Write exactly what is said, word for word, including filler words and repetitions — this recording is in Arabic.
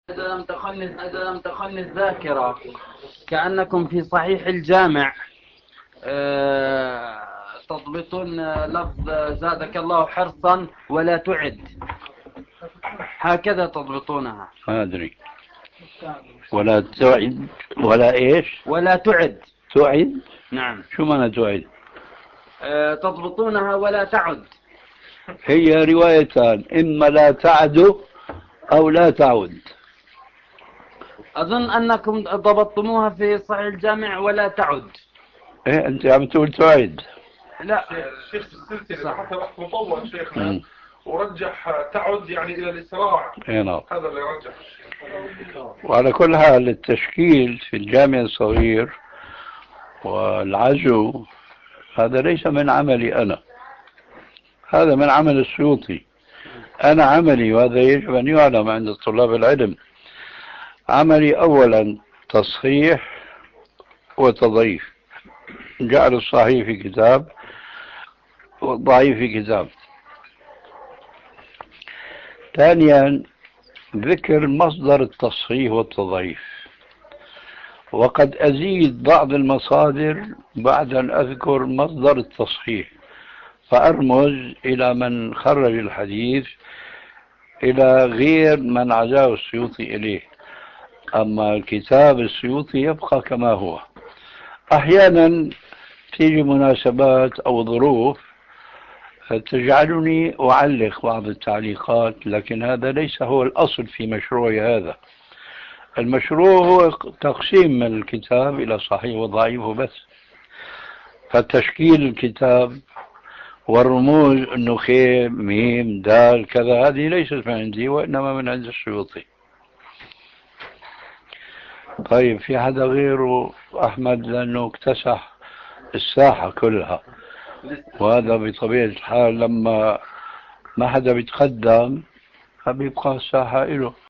إذا لم تخن إذا لم تخن الذاكرة كأنكم في صحيح الجامع آه، تضبطون لفظ زادك الله حرصا ولا تعد، هكذا تضبطونها. ما أدري. ولا تعد ولا إيش؟ ولا تعد. تعد؟ نعم. شو معنى تعد؟ آه، تضبطونها ولا تعد. هي روايتان، إما لا تعد أو لا تعد. أظن أنكم ضبطتموها في صحيح الجامع ولا تعد. إيه أنت عم تقول تعد. لا الشيخ في السلسلة حتى بحث مطول شيخنا ورجح تعد يعني إلى الإسراع. إيه نعم. هذا اللي رجح. وعلى كل حال التشكيل في الجامع الصغير والعزو هذا ليس من عملي أنا، هذا من عمل السيوطي. أنا عملي، وهذا يجب أن يعلم عند طلاب العلم، عملي أولا تصحيح وتضعيف، جعل الصحيح في كتاب والضعيف في كتاب. ثانيا ذكر مصدر التصحيح والتضعيف، وقد أزيد بعض المصادر بعد أن أذكر مصدر التصحيح، فأرمز إلى من خرج الحديث إلى غير من عزاه السيوطي إليه، أما الكتاب السيوطي يبقى كما هو. أحيانا تيجي مناسبات أو ظروف تجعلني أعلق بعض التعليقات، لكن هذا ليس هو الأصل في مشروعي. هذا المشروع هو تقسيم الكتاب إلى صحيح وضعيف وبس. فتشكيل الكتاب والرموز أنه خيم ميم دال كذا هذه ليست من عندي، وإنما من عند السيوطي. طيب في حدا غيره أحمد؟ لأنه اكتسح الساحة كلها، وهذا بطبيعة الحال لما ما حدا بيتقدم فبيبقى الساحة إله.